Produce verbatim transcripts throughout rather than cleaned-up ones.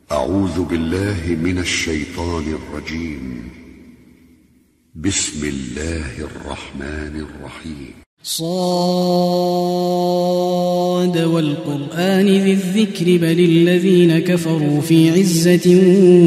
أعوذ بالله من الشيطان الرجيم. بسم الله الرحمن الرحيم. صاد والقرآن ذي الذكر بل الذين كفروا في عزة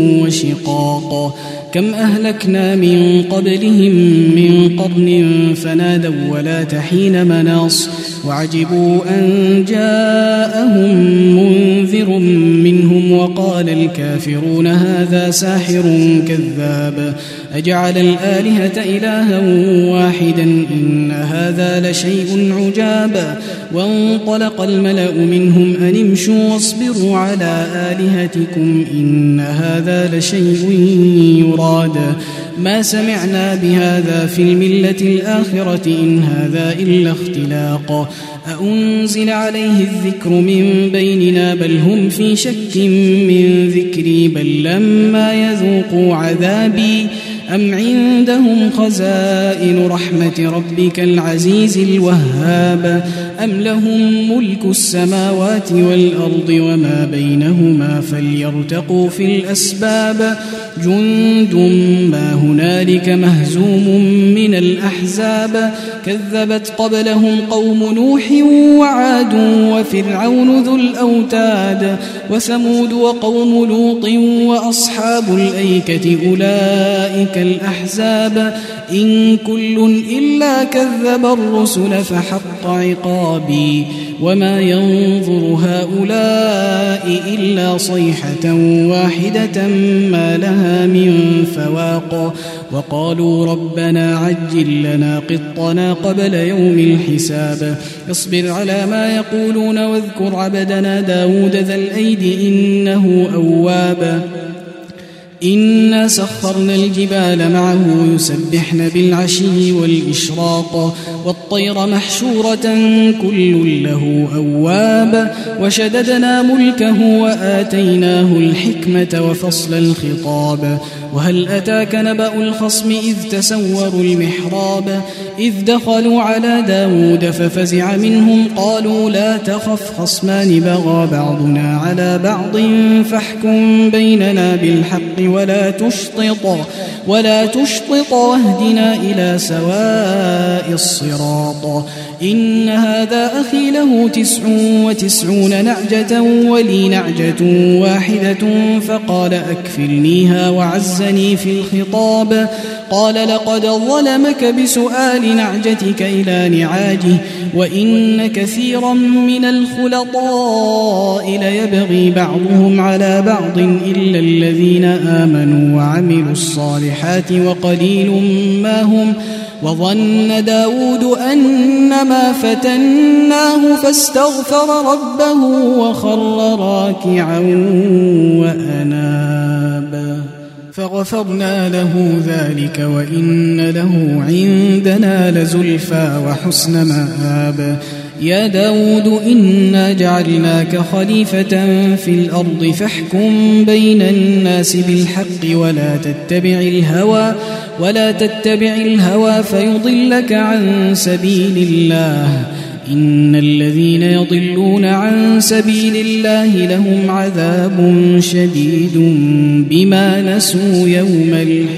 وشقاق. كم أهلكنا من قبلهم من قرن فنادوا ولا تحين مناص وعجبوا أن جاءهم منذر منهم وقال الكافرون هذا ساحر كذاب أجعل الآلهة إلها واحدا إن هذا لشيء عجاب. وانطلق الملأ منهم أن امشوا واصبروا على آلهتكم إن هذا لشيء يراد ما سمعنا بهذا في الملة الآخرة إن هذا إلا اختلاق أأنزل عليه الذكر من بيننا بل هم في شك من ذكري بل لما يذوقوا عذابي أم عندهم خزائن رحمة ربك العزيز الوهاب أم لهم ملك السماوات والأرض وما بينهما فليرتقوا في الأسباب جند ما هنالك مهزوم من الأحزاب كذبت قبلهم قوم نوح وعاد وفرعون ذو الأوتاد وثمود وقوم لوط وأصحاب الأيكة أولئك الأحزاب إن كل إلا كذب الرسل فحق عقابي وما ينظر هؤلاء إلا صيحة واحدة ما لها من فواق. وقالوا ربنا عجل لنا قطنا قبل يوم الحساب اصبر على ما يقولون واذكر عبدنا داود ذا الأيد إنه أواب. إنا سخرنا الجبال معه يسبحن بالعشي والإشراق والطير محشورة كل له أواب وشددنا ملكه وآتيناه الحكمة وفصل الخطاب. وهل أتاك نبأ الخصم إذ تسوروا المحراب إذ دخلوا على داود ففزع منهم قالوا لا تخف خصمان بغى بعضنا على بعض فاحكم بيننا بالحق ولا تشطط ولا تشطط واهدنا إلى سواء الصراط إن هذا أخي له تسع وتسعون نعجة ولي نعجة واحدة فقال أكفلنيها وعزني في الخطاب قال لقد ظلمك بسؤال نعجتك إلى نعاجه وإن كثيرا من الخلطاء ليبغي بعضهم على بعض إلا الذين آمنوا وعملوا الصالحات وقليل ما هم. وظن داود أنما فتناه فاستغفر ربه وخر راكعا وأناب فغفرنا له ذلك وإن له عندنا لزلفى وحسن مآب. يا داود إنا جعلناك خليفة في الأرض فاحكم بين الناس بالحق ولا تتبع الهوى ولا تتبع الهوى فيضلك عن سبيل الله إن الذين يضلون عن سبيل الله لهم عذاب شديد بما نسوا يوم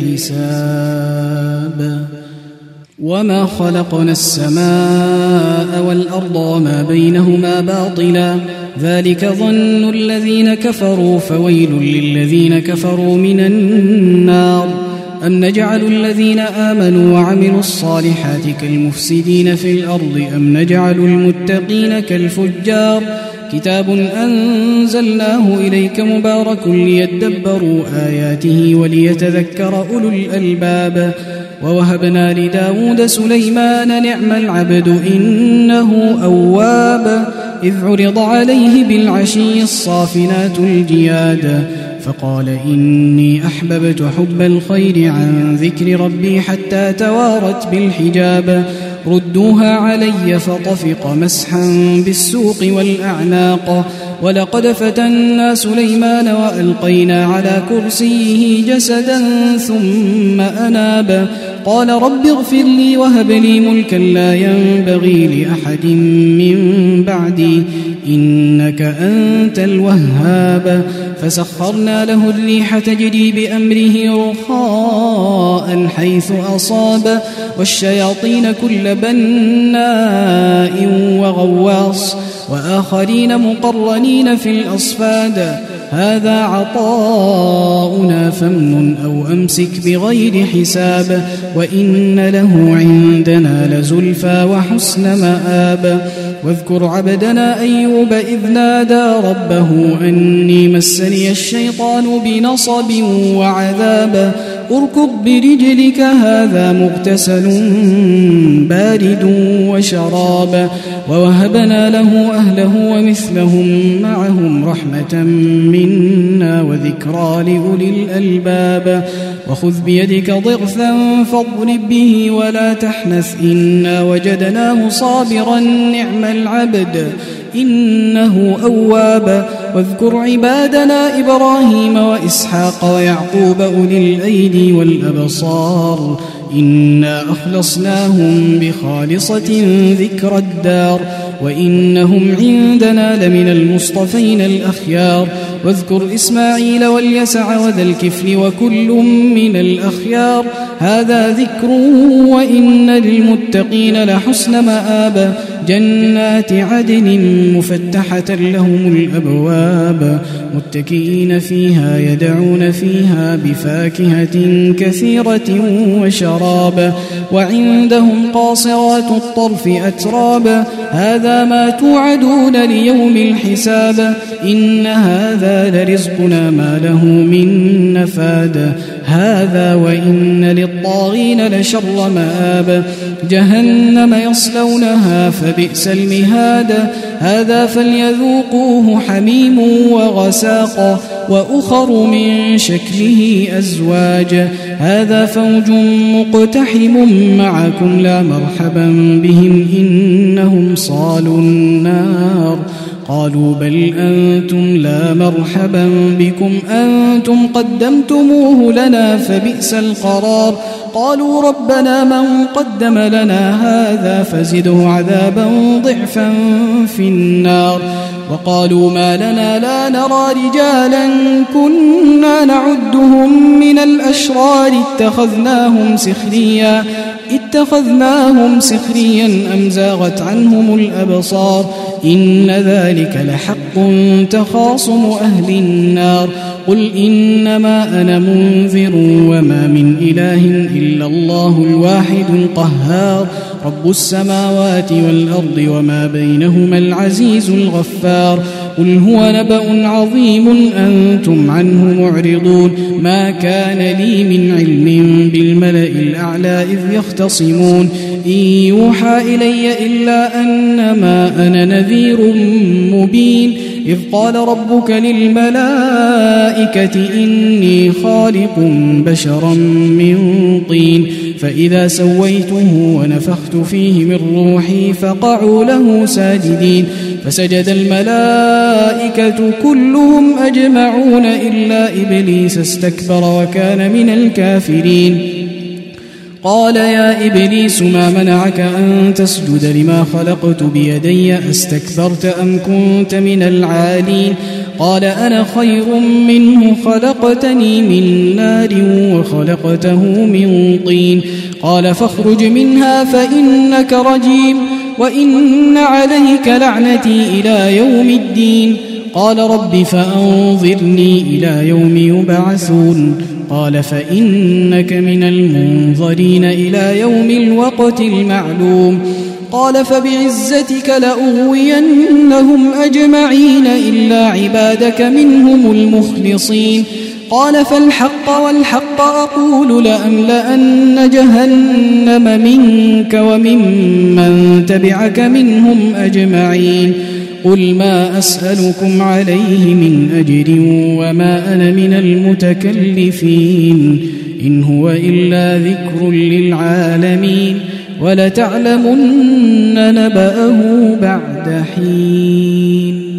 الحساب. وما خلقنا السماء والأرض وما بينهما باطلا ذلك ظن الذين كفروا فويل للذين كفروا من النار. أم نجعل الذين آمنوا وعملوا الصالحات كالمفسدين في الأرض أم نجعل المتقين كالفجار كتاب أنزلناه إليك مبارك ليدبروا آياته وليتذكر أولو الألباب. ووهبنا لداود سليمان نعم العبد إنه أواب إذ عرض عليه بالعشي الصافنات الجياد فقال إني أحببت حب الخير عن ذكر ربي حتى توارت بالحجاب ردوها علي فطفق مسحا بالسوق والأعناق ولقد فتنا سليمان وألقينا على كرسيه جسدا ثم أناب قال رب اغفر لي وهب لي ملكا لا ينبغي لأحد من بعدي إنك أنت الوهاب فسخرنا له الريح تجري بأمره رخاء حيث أصاب والشياطين كل بناء وغواص وآخرين مقرنين في الأصفاد هذا عطاؤنا فامنن أو أمسك بغير حساب وإن له عندنا لزلفى وحسن مآب واذكر عبدنا أيوب إذ نادى ربه أني مسني الشيطان بنصب وعذاب اركض برجلك هذا مغتسل بارد وشراب ووهبنا له أهله ومثلهم معهم رحمة منا وذكرى لأولي الألباب وخذ بيدك ضغثا فاضرب به ولا تحنث إنا وجدناه صابرا نعم العبد إنه أواب واذكر عبادنا إبراهيم وإسحاق ويعقوب أولي الأيدي والأبصار إنا أخلصناهم بخالصة ذكر الدار وإنهم عندنا لمن المصطفين الأخيار واذكر إسماعيل واليسع وذا الكفل وكل من الأخيار هذا ذكر وإن للمتقين لحسن مآب جنات عدن مفتحة لهم الأبواب متكئين فيها يدعون فيها بفاكهة كثيرة وشراب وعندهم قاصرات الطرف أتراب هذا ما توعدون ليوم الحساب إن هذا لرزقنا ما له من نفاد هذا وإن للطاغين لشر مآب جهنم يصلونها فبئس المهاد هذا فليذوقوه حميم وغساق وأخر من شكله أزواج هذا فوج مقتحم معكم لا مرحبا بهم إنهم صالوا النار قالوا بل أنتم لا مرحبا بكم أنتم قدمتموه لنا فبئس القرار قالوا ربنا من قدم لنا هذا فزده عذابا ضعفا في النار وقالوا ما لنا لا نرى رجالا كنا نعدهم من الأشرار اتخذناهم سخريا اتخذناهم سخريا أم زاغت عنهم الأبصار إن ذلك لحق تخاصم أهل النار قل إنما أنا منذر وما من إله إلا الله الواحد القهار رب السماوات والأرض وما بينهما العزيز الغفار قل هو نبأ عظيم أنتم عنه معرضون ما كان لي من علم بالملأ الأعلى إذ يختصمون إن يوحى إلي إلا أنما أنا نذير مبين إذ قال ربك للملائكة إني خالق بشرا من طين فإذا سويته ونفخت فيه من روحي فقعوا له ساجدين فسجد الملائكة كلهم أجمعون إلا إبليس استكبر وكان من الكافرين قال يا إبليس ما منعك أن تسجد لما خلقت بيدي أستكبرت أم كنت من العالين قال أنا خير منه خلقتني من نار وخلقته من طين قال فاخرج منها فإنك رجيم وإن عليك لعنتي إلى يوم الدين قال رب فأنظرني إلى يوم يبعثون قال فإنك من المنظرين إلى يوم الوقت المعلوم قال فبعزتك لأغوينهم أجمعين إلا عبادك منهم المخلصين قال فالحق والحق أقول لأملأن جهنم منك وممن تبعك منهم أجمعين قل ما أسألكم عليه من أجر وما أنا من المتكلفين إن هو إلا ذكر للعالمين ولتعلمن نبأه بعد حين